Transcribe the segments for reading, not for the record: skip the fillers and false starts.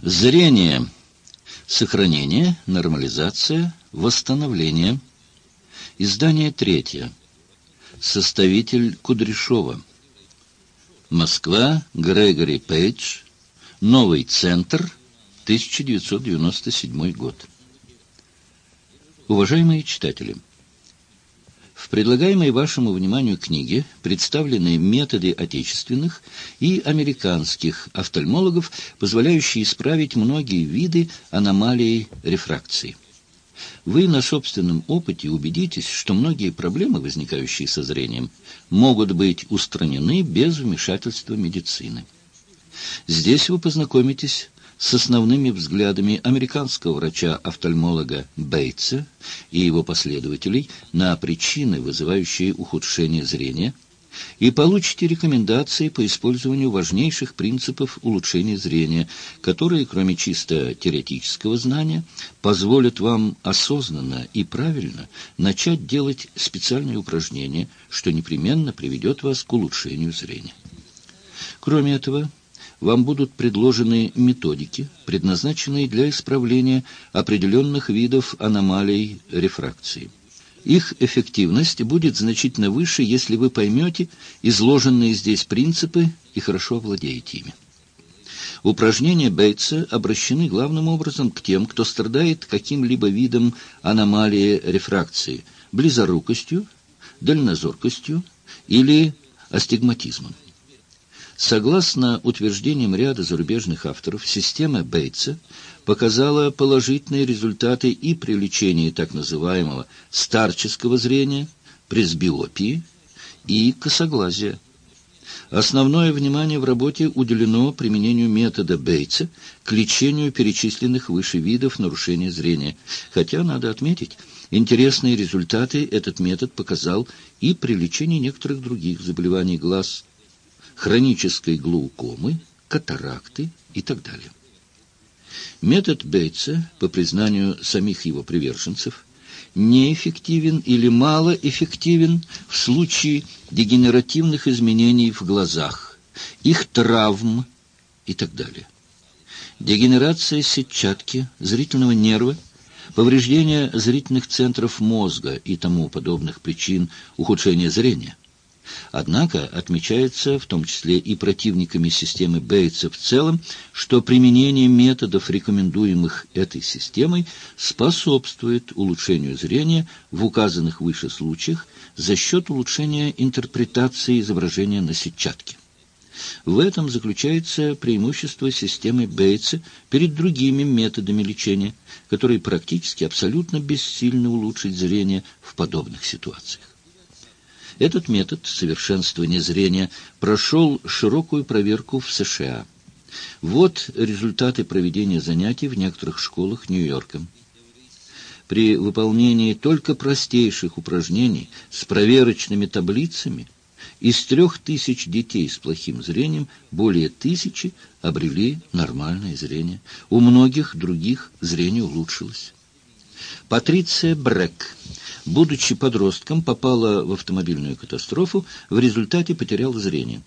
Зрение. Сохранение, нормализация, восстановление. Издание 3. Составитель Кудряшова. Москва, Грегори Пейдж. Новый центр, 1997 год. Уважаемые читатели, в предлагаемой вашему вниманию книге представлены методы отечественных и американских офтальмологов, позволяющие исправить многие виды аномалий рефракции. Вы на собственном опыте убедитесь, что многие проблемы, возникающие со зрением, могут быть устранены без вмешательства медицины. Здесь вы познакомитесь с основными взглядами американского врача-офтальмолога Бейтса и его последователей на причины, вызывающие ухудшение зрения, и получите рекомендации по использованию важнейших принципов улучшения зрения, которые, кроме чисто теоретического знания, позволят вам осознанно и правильно начать делать специальные упражнения, что непременно приведет вас к улучшению зрения. Кроме этого, вам будут предложены методики, предназначенные для исправления определенных видов аномалий рефракции. Их эффективность будет значительно выше, если вы поймете изложенные здесь принципы и хорошо овладеете ими. Упражнения Бейтса обращены главным образом к тем, кто страдает каким-либо видом аномалии рефракции, близорукостью, дальнозоркостью или астигматизмом. Согласно утверждениям ряда зарубежных авторов, система Бейтса показала положительные результаты и при лечении так называемого старческого зрения, пресбиопии и косоглазия. Основное внимание в работе уделено применению метода Бейтса к лечению перечисленных выше видов нарушения зрения, хотя, надо отметить, интересные результаты этот метод показал и при лечении некоторых других заболеваний глаз, хронической глаукомы, катаракты и так далее. Метод Бейтса, по признанию самих его приверженцев, неэффективен или малоэффективен в случае дегенеративных изменений в глазах, их травм и так далее. Дегенерация сетчатки, зрительного нерва, повреждение зрительных центров мозга и тому подобных причин ухудшения зрения. Однако отмечается, в том числе и противниками системы Бейтса в целом, что применение методов, рекомендуемых этой системой, способствует улучшению зрения в указанных выше случаях за счет улучшения интерпретации изображения на сетчатке. В этом заключается преимущество системы Бейтса перед другими методами лечения, которые практически абсолютно бессильны улучшить зрение в подобных ситуациях. Этот метод совершенствования зрения прошел широкую проверку в США. Вот результаты проведения занятий в некоторых школах Нью-Йорка. При выполнении только простейших упражнений с проверочными таблицами из 3000 детей с плохим зрением более 1000 обрели нормальное зрение. У многих других зрение улучшилось. Патриция Брэк, будучи подростком, попала в автомобильную катастрофу, в результате потеряла зрение.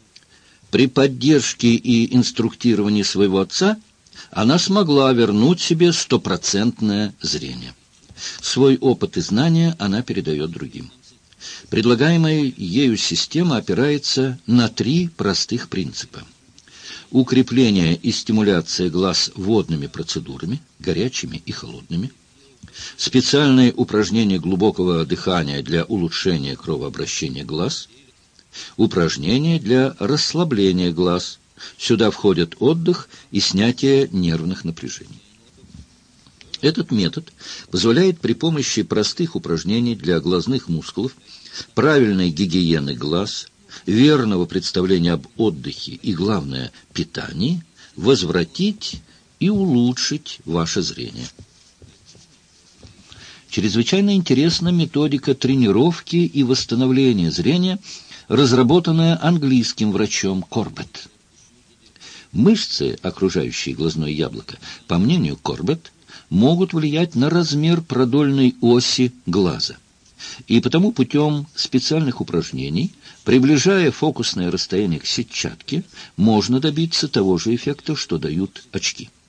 При поддержке и инструктировании своего отца она смогла вернуть себе 100% зрение. Свой опыт и знания она передает другим. Предлагаемая ею система опирается на 3 простых принципа. Укрепление и стимуляция глаз водными процедурами, горячими и холодными. Специальные упражнения глубокого дыхания для улучшения кровообращения глаз. Упражнения для расслабления глаз. Сюда входят отдых и снятие нервных напряжений. Этот метод позволяет при помощи простых упражнений для глазных мускулов, правильной гигиены глаз, верного представления об отдыхе и, главное, питании, возвратить и улучшить ваше зрение. Чрезвычайно интересна методика тренировки и восстановления зрения, разработанная английским врачом Корбетт. Мышцы, окружающие глазное яблоко, по мнению Корбетт, могут влиять на размер продольной оси глаза. И потому путем специальных упражнений, приближая фокусное расстояние к сетчатке, можно добиться того же эффекта, что дают очки.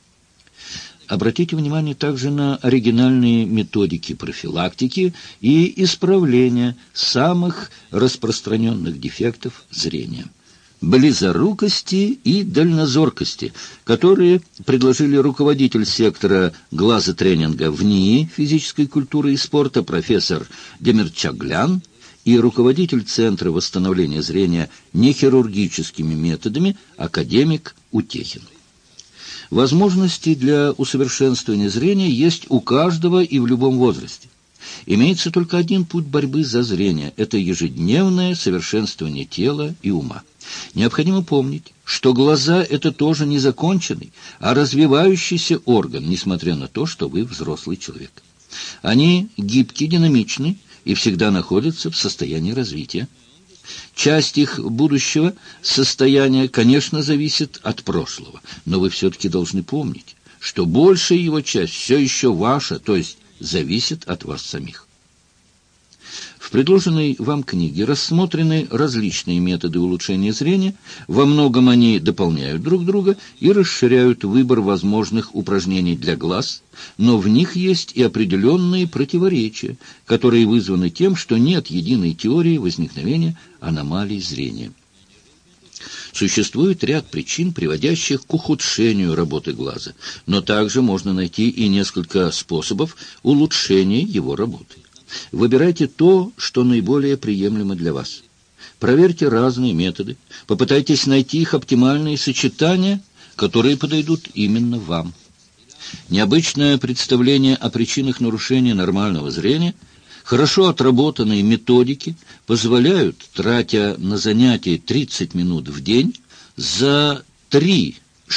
Обратите внимание также на оригинальные методики профилактики и исправления самых распространенных дефектов зрения. Близорукости и дальнозоркости, которые предложили руководитель сектора глазотренинга в НИИ физической культуры и спорта профессор Демирчаглян и руководитель Центра восстановления зрения нехирургическими методами академик Утехин. Возможности для усовершенствования зрения есть у каждого и в любом возрасте. Имеется только один путь борьбы за зрение – это ежедневное совершенствование тела и ума. Необходимо помнить, что глаза – это тоже не законченный, а развивающийся орган, несмотря на то, что вы взрослый человек. Они гибки, динамичны и всегда находятся в состоянии развития. Часть их будущего состояния, конечно, зависит от прошлого, но вы все-таки должны помнить, что большая его часть все еще ваша, то есть зависит от вас самих. В предложенной вам книге рассмотрены различные методы улучшения зрения, во многом они дополняют друг друга и расширяют выбор возможных упражнений для глаз, но в них есть и определенные противоречия, которые вызваны тем, что нет единой теории возникновения аномалий зрения. Существует ряд причин, приводящих к ухудшению работы глаза, но также можно найти и несколько способов улучшения его работы. Выбирайте то, что наиболее приемлемо для вас. Проверьте разные методы, попытайтесь найти их оптимальные сочетания, которые подойдут именно вам. Необычное представление о причинах нарушения нормального зрения, хорошо отработанные методики позволяют, тратя на занятия 30 минут в день, за 3-6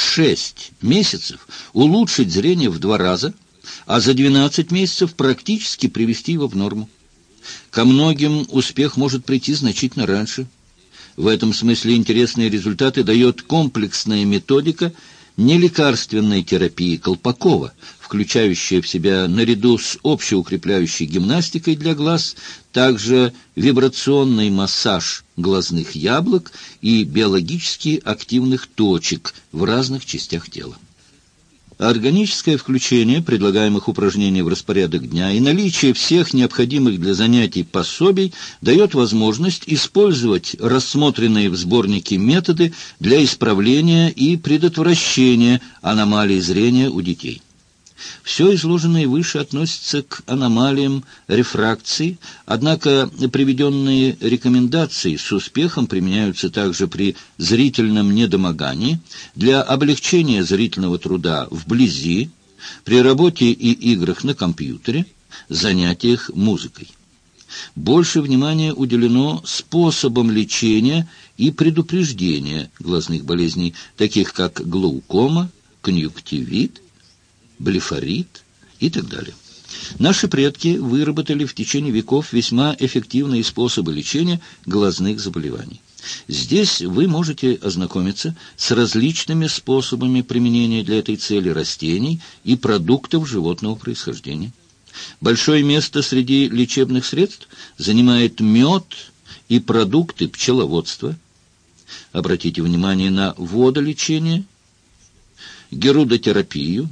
месяцев улучшить зрение в 2 раза, а за 12 месяцев практически привести его в норму. Ко многим успех может прийти значительно раньше. В этом смысле интересные результаты дает комплексная методика нелекарственной терапии Колпакова, включающая в себя наряду с общеукрепляющей гимнастикой для глаз, также вибрационный массаж глазных яблок и биологически активных точек в разных частях тела. Органическое включение предлагаемых упражнений в распорядок дня и наличие всех необходимых для занятий пособий дает возможность использовать рассмотренные в сборнике методы для исправления и предотвращения аномалий зрения у детей. Все изложенное выше относится к аномалиям рефракции, однако приведенные рекомендации с успехом применяются также при зрительном недомогании, для облегчения зрительного труда вблизи, при работе и играх на компьютере, занятиях музыкой. Больше внимания уделено способам лечения и предупреждения глазных болезней, таких как глаукома, конъюнктивит, блефорит и так далее. Наши предки выработали в течение веков весьма эффективные способы лечения глазных заболеваний. Здесь вы можете ознакомиться с различными способами применения для этой цели растений и продуктов животного происхождения. Большое место среди лечебных средств занимает мед и продукты пчеловодства. Обратите внимание на водолечение, герудотерапию,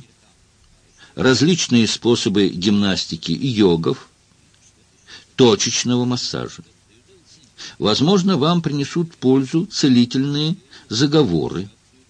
различные способы гимнастики и йогов, точечного массажа. Возможно, вам принесут пользу целительные заговоры.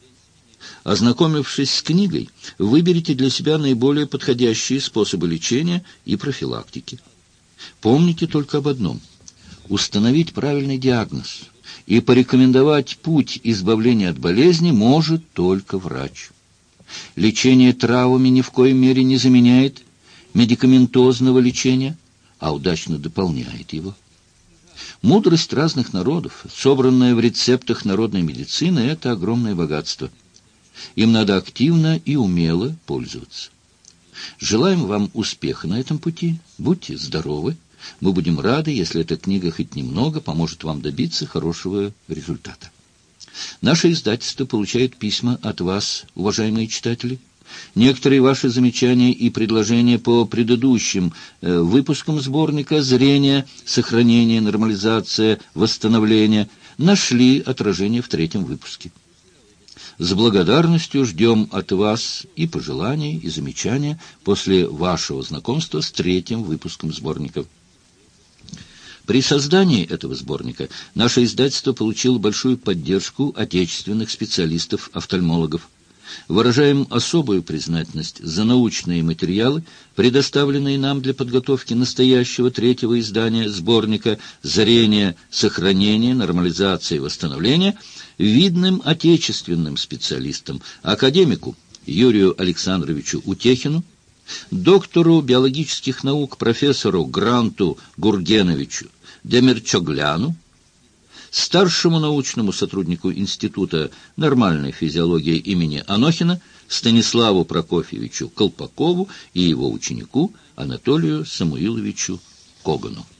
Ознакомившись с книгой, выберите для себя наиболее подходящие способы лечения и профилактики. Помните только об одном – установить правильный диагноз и порекомендовать путь избавления от болезни может только врач. Лечение травмами ни в коей мере не заменяет медикаментозного лечения, а удачно дополняет его. Мудрость разных народов, собранная в рецептах народной медицины, это огромное богатство. Им надо активно и умело пользоваться. Желаем вам успеха на этом пути. Будьте здоровы. Мы будем рады, если эта книга хоть немного поможет вам добиться хорошего результата. Наше издательство получает письма от вас, уважаемые читатели. Некоторые ваши замечания и предложения по предыдущим выпускам сборника «Зрение, сохранение, нормализация, восстановление» нашли отражение в 3-м выпуске. С благодарностью ждем от вас и пожеланий, и замечания после вашего знакомства с 3-м выпуском сборника. При создании этого сборника наше издательство получило большую поддержку отечественных специалистов-офтальмологов. Выражаем особую признательность за научные материалы, предоставленные нам для подготовки настоящего 3-го издания сборника «Зрение, сохранение, нормализация и восстановление» видным отечественным специалистам, академику Юрию Александровичу Утехину, доктору биологических наук профессору Гранту Гургеновичу Демирчогляну, старшему научному сотруднику Института нормальной физиологии имени Анохина Станиславу Прокофьевичу Колпакову и его ученику Анатолию Самуиловичу Когану.